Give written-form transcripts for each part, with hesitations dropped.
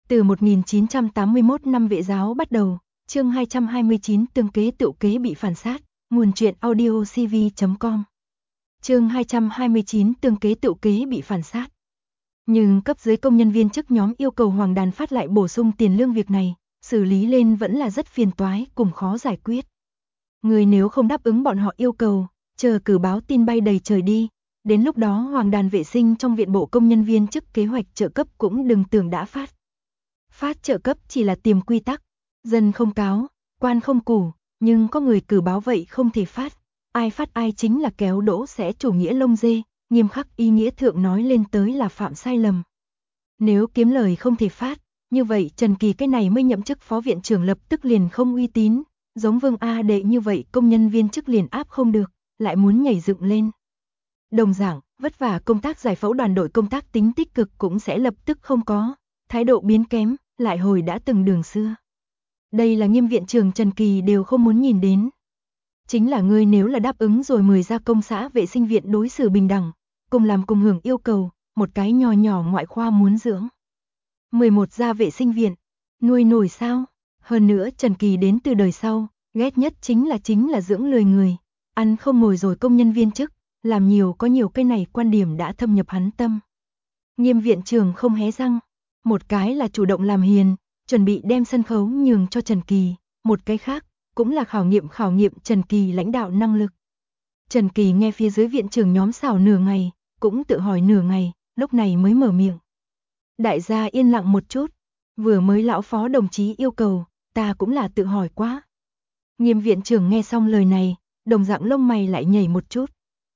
Từ 1981 năm Vệ giáo bắt đầu, chương 229 tương kế tựu kế bị phản sát, nguồn truyện audio cv.com. Chương 229 tương kế tựu kế bị phản sát. Nhưng cấp dưới công nhân viên chức nhóm yêu cầu Hoàng Đàn phát lại bổ sung tiền lương việc này, xử lý lên vẫn là rất phiền toái cùng khó giải quyết. Người nếu không đáp ứng bọn họ yêu cầu, chờ cử báo tin bay đầy trời đi, đến lúc đó Hoàng Đàn vệ sinh trong viện bộ công nhân viên chức kế hoạch trợ cấp cũng đừng tưởng đã phát. Phát trợ cấp chỉ là tiềm quy tắc, dân không cáo, quan không củ, nhưng có người cử báo vậy không thể phát, ai phát ai chính là kéo đỗ sẽ chủ nghĩa lông dê, nghiêm khắc ý nghĩa thượng nói lên tới là phạm sai lầm. Nếu kiếm lời không thể phát, như vậy Trần Kỳ cái này mới nhậm chức phó viện trưởng lập tức liền không uy tín, giống Vương A Đệ như vậy công nhân viên chức liền áp không được, lại muốn nhảy dựng lên. Đồng dạng, vất vả công tác giải phẫu đoàn đội công tác tính tích cực cũng sẽ lập tức không có, thái độ biến kém, lại hồi đã từng đường xưa. Đây là Nghiêm viện trưởng Trần Kỳ đều không muốn nhìn đến. Chính là ngươi nếu là đáp ứng rồi 10 gia công xã vệ sinh viện đối xử bình đẳng, cùng làm cùng hưởng yêu cầu, một cái nhỏ nhỏ ngoại khoa muốn dưỡng. 11 gia vệ sinh viện, nuôi nổi sao? Hơn nữa Trần Kỳ đến từ đời sau, ghét nhất chính là dưỡng lười người, ăn không ngồi rồi công nhân viên chức, làm nhiều có nhiều cái này quan điểm đã thâm nhập hắn tâm. Nghiêm viện trưởng không hé răng, một cái là chủ động làm hiền, chuẩn bị đem sân khấu nhường cho Trần Kỳ, một cái khác cũng là khảo nghiệm Trần Kỳ lãnh đạo năng lực. Trần Kỳ nghe phía dưới viện trưởng nhóm xảo nửa ngày, cũng tự hỏi nửa ngày, lúc này mới mở miệng. Đại gia yên lặng một chút, vừa mới lão phó đồng chí yêu cầu, ta cũng là tự hỏi quá. Nghiêm viện trưởng nghe xong lời này, đồng dạng lông mày lại nhảy một chút.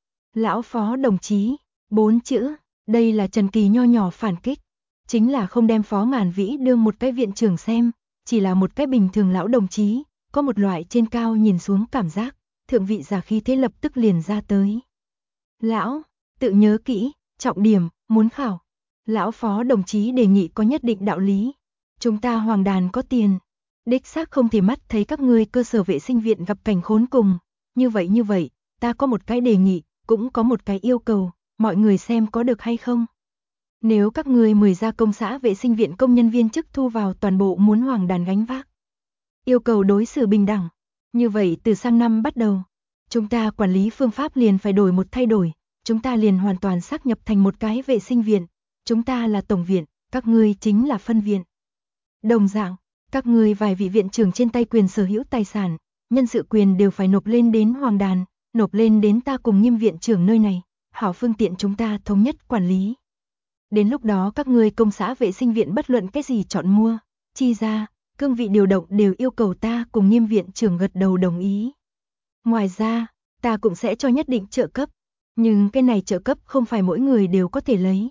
Lão phó đồng chí, 4 chữ, đây là Trần Kỳ nho nhỏ phản kích, chính là không đem Phó Ngàn Vĩ đương một cái viện trưởng xem, chỉ là một cái bình thường lão đồng chí, có một loại trên cao nhìn xuống cảm giác, thượng vị giả khí thế lập tức liền ra tới. Lão, tự nhớ kỹ, trọng điểm, muốn khảo. Lão phó đồng chí đề nghị có nhất định đạo lý. Chúng ta Hoàng Đàn có tiền, đích xác không thể mắt thấy các ngươi cơ sở vệ sinh viện gặp cảnh khốn cùng. Như vậy, ta có một cái đề nghị, cũng có một cái yêu cầu, mọi người xem có được hay không. Nếu các ngươi 10 gia công xã vệ sinh viện công nhân viên chức thu vào toàn bộ muốn Hoàng Đàn gánh vác. Yêu cầu đối xử bình đẳng. Như vậy từ sang năm bắt đầu, chúng ta quản lý phương pháp liền phải đổi một thay đổi, chúng ta liền hoàn toàn xác nhập thành một cái vệ sinh viện, chúng ta là tổng viện, các ngươi chính là phân viện. Đồng dạng, các ngươi vài vị viện trưởng trên tay quyền sở hữu tài sản, nhân sự quyền đều phải nộp lên đến Hoàng Đàn, nộp lên đến ta cùng Nghiêm viện trưởng nơi này, hảo phương tiện chúng ta thống nhất quản lý. Đến lúc đó các ngươi công xã vệ sinh viện bất luận cái gì chọn mua, chi ra, cương vị điều động đều yêu cầu ta cùng Nghiêm viện trưởng gật đầu đồng ý. Ngoài ra, ta cũng sẽ cho nhất định trợ cấp, nhưng cái này trợ cấp không phải mỗi người đều có thể lấy.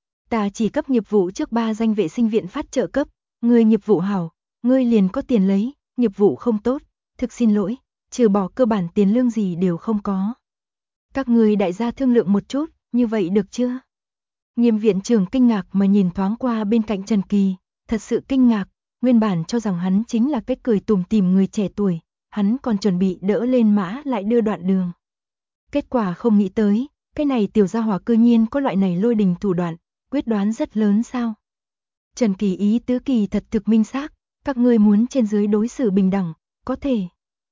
Ta chỉ cấp nghiệp vụ trước 3 danh vệ sinh viện phát trợ cấp, ngươi nghiệp vụ hảo, ngươi liền có tiền lấy, nghiệp vụ không tốt, thực xin lỗi, trừ bỏ cơ bản tiền lương gì đều không có. Các ngươi đại gia thương lượng một chút, như vậy được chưa? Nghiêm viện trưởng kinh ngạc mà nhìn thoáng qua bên cạnh Trần Kỳ, thật sự kinh ngạc, nguyên bản cho rằng hắn chính là cái cười tủm tỉm người trẻ tuổi, hắn còn chuẩn bị đỡ lên mã lại đưa đoạn đường. Kết quả không nghĩ tới, cái này tiểu gia hỏa cư nhiên có loại này lôi đình thủ đoạn, quyết đoán rất lớn sao. Trần Kỳ ý tứ kỳ thật thực minh xác, các ngươi muốn trên dưới đối xử bình đẳng, có thể.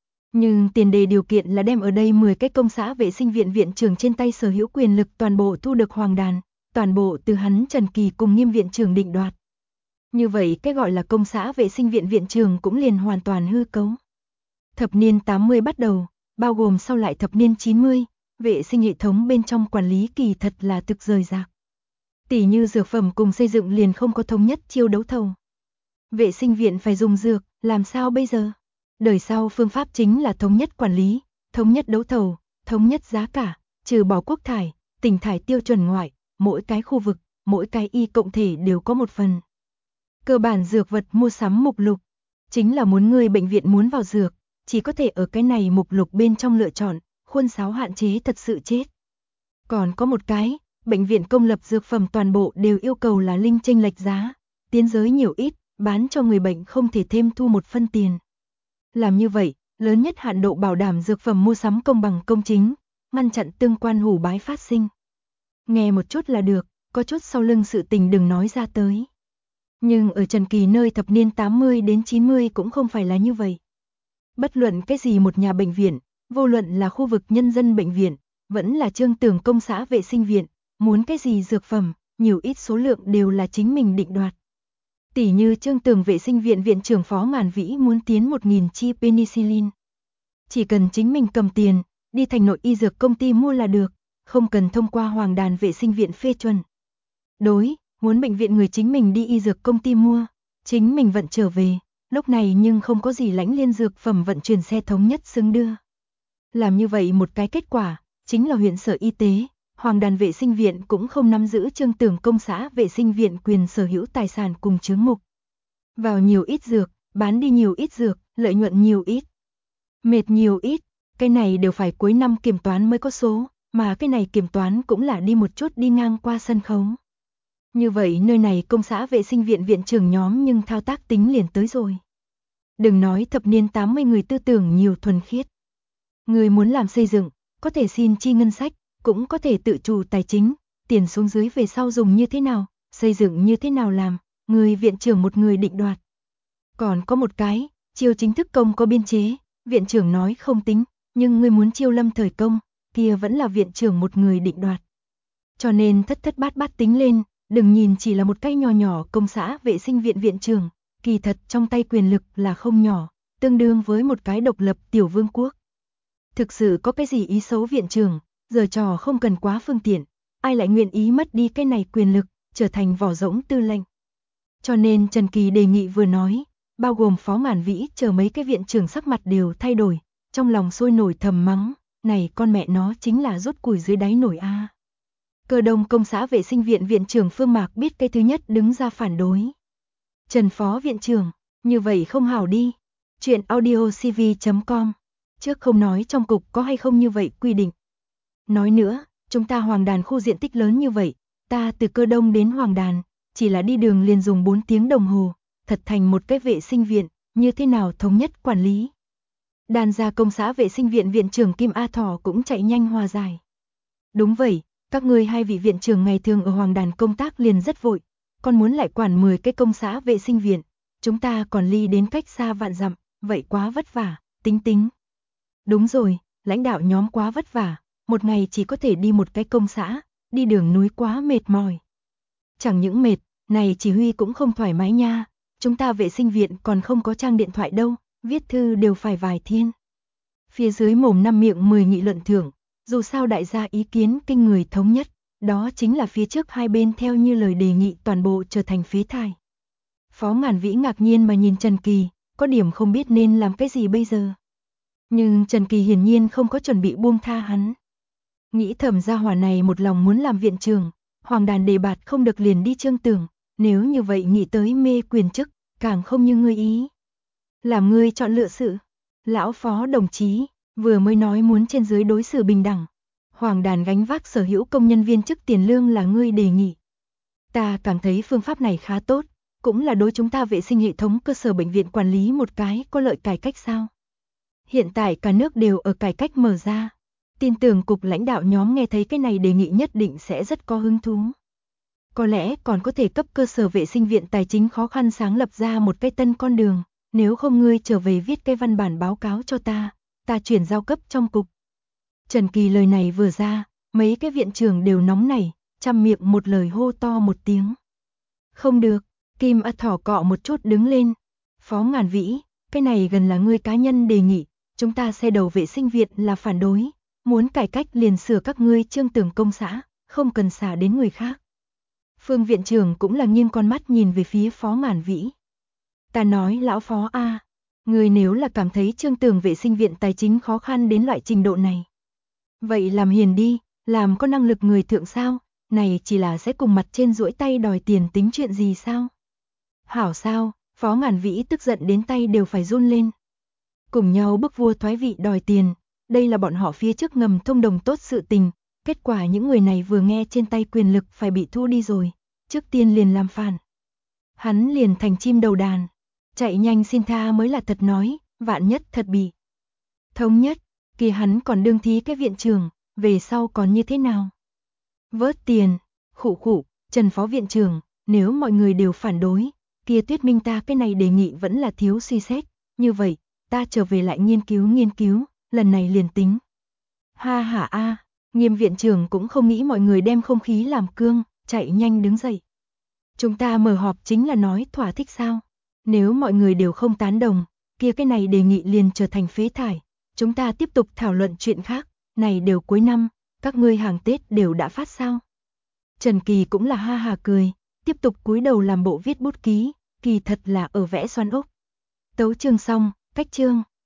Nhưng tiền đề điều kiện là đem ở đây 10 cái công xã vệ sinh viện viện trưởng trên tay sở hữu quyền lực toàn bộ thu được Hoàng Đàn, toàn bộ từ hắn Trần Kỳ cùng Nghiêm viện trưởng định đoạt. Như vậy cái gọi là công xã vệ sinh viện viện trưởng cũng liền hoàn toàn hư cấu. Thập niên 80 bắt đầu, bao gồm sau lại thập niên 90, vệ sinh hệ thống bên trong quản lý kỳ thật là thực rời rạc. Tỷ như dược phẩm cùng xây dựng liền không có thống nhất chiêu đấu thầu. Vệ sinh viện phải dùng dược, làm sao bây giờ? Đời sau phương pháp chính là thống nhất quản lý, thống nhất đấu thầu, thống nhất giá cả, trừ bỏ quốc thải, tỉnh thải tiêu chuẩn ngoại, mỗi cái khu vực, mỗi cái y cộng thể đều có một phần. Cơ bản dược vật mua sắm mục lục, chính là muốn người bệnh viện muốn vào dược, chỉ có thể ở cái này mục lục bên trong lựa chọn, khuôn sáo hạn chế thật sự chết. Còn có một cái, bệnh viện công lập dược phẩm toàn bộ đều yêu cầu là linh chênh lệch giá, tiến giới nhiều ít, bán cho người bệnh không thể thêm thu một phân tiền. Làm như vậy, lớn nhất hạn độ bảo đảm dược phẩm mua sắm công bằng công chính, ngăn chặn tương quan hủ bái phát sinh. Nghe một chút là được, có chút sau lưng sự tình đừng nói ra tới. Nhưng ở Trần Kỳ nơi thập niên 80 đến 90 cũng không phải là như vậy. Bất luận cái gì một nhà bệnh viện, vô luận là khu vực nhân dân bệnh viện, vẫn là Trương Tường công xã vệ sinh viện, muốn cái gì dược phẩm, nhiều ít số lượng đều là chính mình định đoạt. Tỷ như Trương Tường vệ sinh viện viện trưởng Phó Ngàn Vĩ muốn tiến 1000 chi penicillin. Chỉ cần chính mình cầm tiền, đi thành nội y dược công ty mua là được, không cần thông qua Hoàng Đàn vệ sinh viện phê chuẩn. Đối, muốn bệnh viện người chính mình đi y dược công ty mua, chính mình vận trở về, lúc này nhưng không có gì lãnh liên dược phẩm vận chuyển xe thống nhất xứng đưa. Làm như vậy một cái kết quả, chính là huyện sở y tế, Hoàng Đàn vệ sinh viện cũng không nắm giữ Trương Tường công xã vệ sinh viện quyền sở hữu tài sản cùng chứng mục. Vào nhiều ít dược, bán đi nhiều ít dược, lợi nhuận nhiều ít. Mệt nhiều ít, cái này đều phải cuối năm kiểm toán mới có số, mà cái này kiểm toán cũng là đi một chút đi ngang qua sân khấu. Như vậy nơi này công xã vệ sinh viện viện trưởng nhóm nhưng thao tác tính liền tới rồi. Đừng nói thập niên 80 người tư tưởng nhiều thuần khiết. Người muốn làm xây dựng, có thể xin chi ngân sách, cũng có thể tự chủ tài chính, tiền xuống dưới về sau dùng như thế nào, xây dựng như thế nào làm, người viện trưởng một người định đoạt. Còn có một cái, chiêu chính thức công có biên chế, viện trưởng nói không tính, nhưng người muốn chiêu lâm thời công, kia vẫn là viện trưởng một người định đoạt. Cho nên thất thất bát bát tính lên, đừng nhìn chỉ là một cái nhỏ nhỏ công xã vệ sinh viện viện trưởng, kỳ thật trong tay quyền lực là không nhỏ, tương đương với một cái độc lập tiểu vương quốc. Thực sự có cái gì ý xấu viện trưởng, giờ trò không cần quá phương tiện, ai lại nguyện ý mất đi cái này quyền lực, trở thành vỏ rỗng tư lệnh. Cho nên Trần Kỳ đề nghị vừa nói, bao gồm Phó Ngàn Vĩ chờ mấy cái viện trưởng sắc mặt đều thay đổi, trong lòng sôi nổi thầm mắng, này con mẹ nó chính là rút củi dưới đáy nổi a. Cơ Đông công xã vệ sinh viện viện trưởng Phương Mạc biết cái thứ nhất đứng ra phản đối. Trần Phó viện trưởng, như vậy không hảo đi. Chuyện audiocv.com. Trước không nói trong cục có hay không như vậy quy định. Nói nữa, chúng ta Hoàng Đàn khu diện tích lớn như vậy, ta từ Cơ Đông đến Hoàng Đàn, chỉ là đi đường liền dùng 4 tiếng đồng hồ, thật thành một cái vệ sinh viện, như thế nào thống nhất quản lý. Đàn gia công xã vệ sinh viện viện trưởng Kim A Thỏ cũng chạy nhanh hòa giải. Đúng vậy, các ngươi hai vị viện trưởng ngày thường ở Hoàng Đàn công tác liền rất vội, còn muốn lại quản 10 cái công xã vệ sinh viện, chúng ta còn ly đến cách xa vạn dặm, vậy quá vất vả, tính. Đúng rồi, lãnh đạo nhóm quá vất vả, một ngày chỉ có thể đi một cái công xã, đi đường núi quá mệt mỏi. Chẳng những mệt, này chỉ huy cũng không thoải mái nha, chúng ta vệ sinh viện còn không có trang điện thoại đâu, viết thư đều phải vài thiên. Phía dưới mồm năm miệng 10 nghị luận thưởng, dù sao đại gia ý kiến kinh người thống nhất, đó chính là phía trước hai bên theo như lời đề nghị toàn bộ trở thành phế thải. Phó Ngàn Vĩ ngạc nhiên mà nhìn Trần Kỳ, có điểm không biết nên làm cái gì bây giờ. Nhưng Trần Kỳ hiển nhiên không có chuẩn bị buông tha hắn. Nghĩ thầm gia hỏa này một lòng muốn làm viện trưởng, Hoàng Đàn đề bạt không được liền đi Trương Tường, nếu như vậy nghĩ tới mê quyền chức, càng không như ngươi ý. Làm ngươi chọn lựa sự. Lão Phó đồng chí, vừa mới nói muốn trên dưới đối xử bình đẳng. Hoàng Đàn gánh vác sở hữu công nhân viên chức tiền lương là ngươi đề nghị. Ta cảm thấy phương pháp này khá tốt, cũng là đối chúng ta vệ sinh hệ thống cơ sở bệnh viện quản lý một cái có lợi cải cách sao. Hiện tại cả nước đều ở cải cách mở ra. Tin tưởng cục lãnh đạo nhóm nghe thấy cái này đề nghị nhất định sẽ rất có hứng thú. Có lẽ còn có thể cấp cơ sở vệ sinh viện tài chính khó khăn sáng lập ra một cái tân con đường, nếu không ngươi trở về viết cái văn bản báo cáo cho ta chuyển giao cấp trong cục. Trần Kỳ lời này vừa ra, mấy cái viện trưởng đều nóng nảy, chăm miệng một lời hô to một tiếng. Không được, Kim A Thỏ cọ một chút đứng lên. Phó Ngàn Vĩ, cái này gần là ngươi cá nhân đề nghị, chúng ta xe đầu vệ sinh viện là phản đối, muốn cải cách liền sửa các ngươi Trương Tường công xã, không cần xả đến người khác. Phương viện trưởng cũng là nghiêng con mắt nhìn về phía Phó Ngàn Vĩ. Ta nói lão Phó a, người nếu là cảm thấy Trương Tường vệ sinh viện tài chính khó khăn đến loại trình độ này. Vậy làm hiền đi, làm có năng lực người thượng sao, này chỉ là sẽ cùng mặt trên duỗi tay đòi tiền tính chuyện gì sao. Hảo sao, Phó Ngàn Vĩ tức giận đến tay đều phải run lên. Cùng nhau bức vua thoái vị đòi tiền, đây là bọn họ phía trước ngầm thông đồng tốt sự tình, kết quả những người này vừa nghe trên tay quyền lực phải bị thu đi rồi, trước tiên liền làm phản. Hắn liền thành chim đầu đàn, chạy nhanh xin tha mới là thật nói, vạn nhất thật bị thống nhất, kỳ hắn còn đương thí cái viện trưởng, về sau còn như thế nào? Vớt tiền, khụ, Trần Phó viện trưởng, nếu mọi người đều phản đối, kia thuyết minh ta cái này đề nghị vẫn là thiếu suy xét, như vậy, ta trở về lại nghiên cứu, lần này liền tính. Ha ha a, Nghiêm viện trưởng cũng không nghĩ mọi người đem không khí làm cương, chạy nhanh đứng dậy. Chúng ta mở họp chính là nói thỏa thích sao? Nếu mọi người đều không tán đồng, kia cái này đề nghị liền trở thành phế thải. Chúng ta tiếp tục thảo luận chuyện khác, này đều cuối năm, các ngươi hàng Tết đều đã phát sao? Trần Kỳ cũng là ha ha cười, tiếp tục cúi đầu làm bộ viết bút ký, kỳ thật là ở vẽ xoắn ốc. Tấu chương xong, cách chương.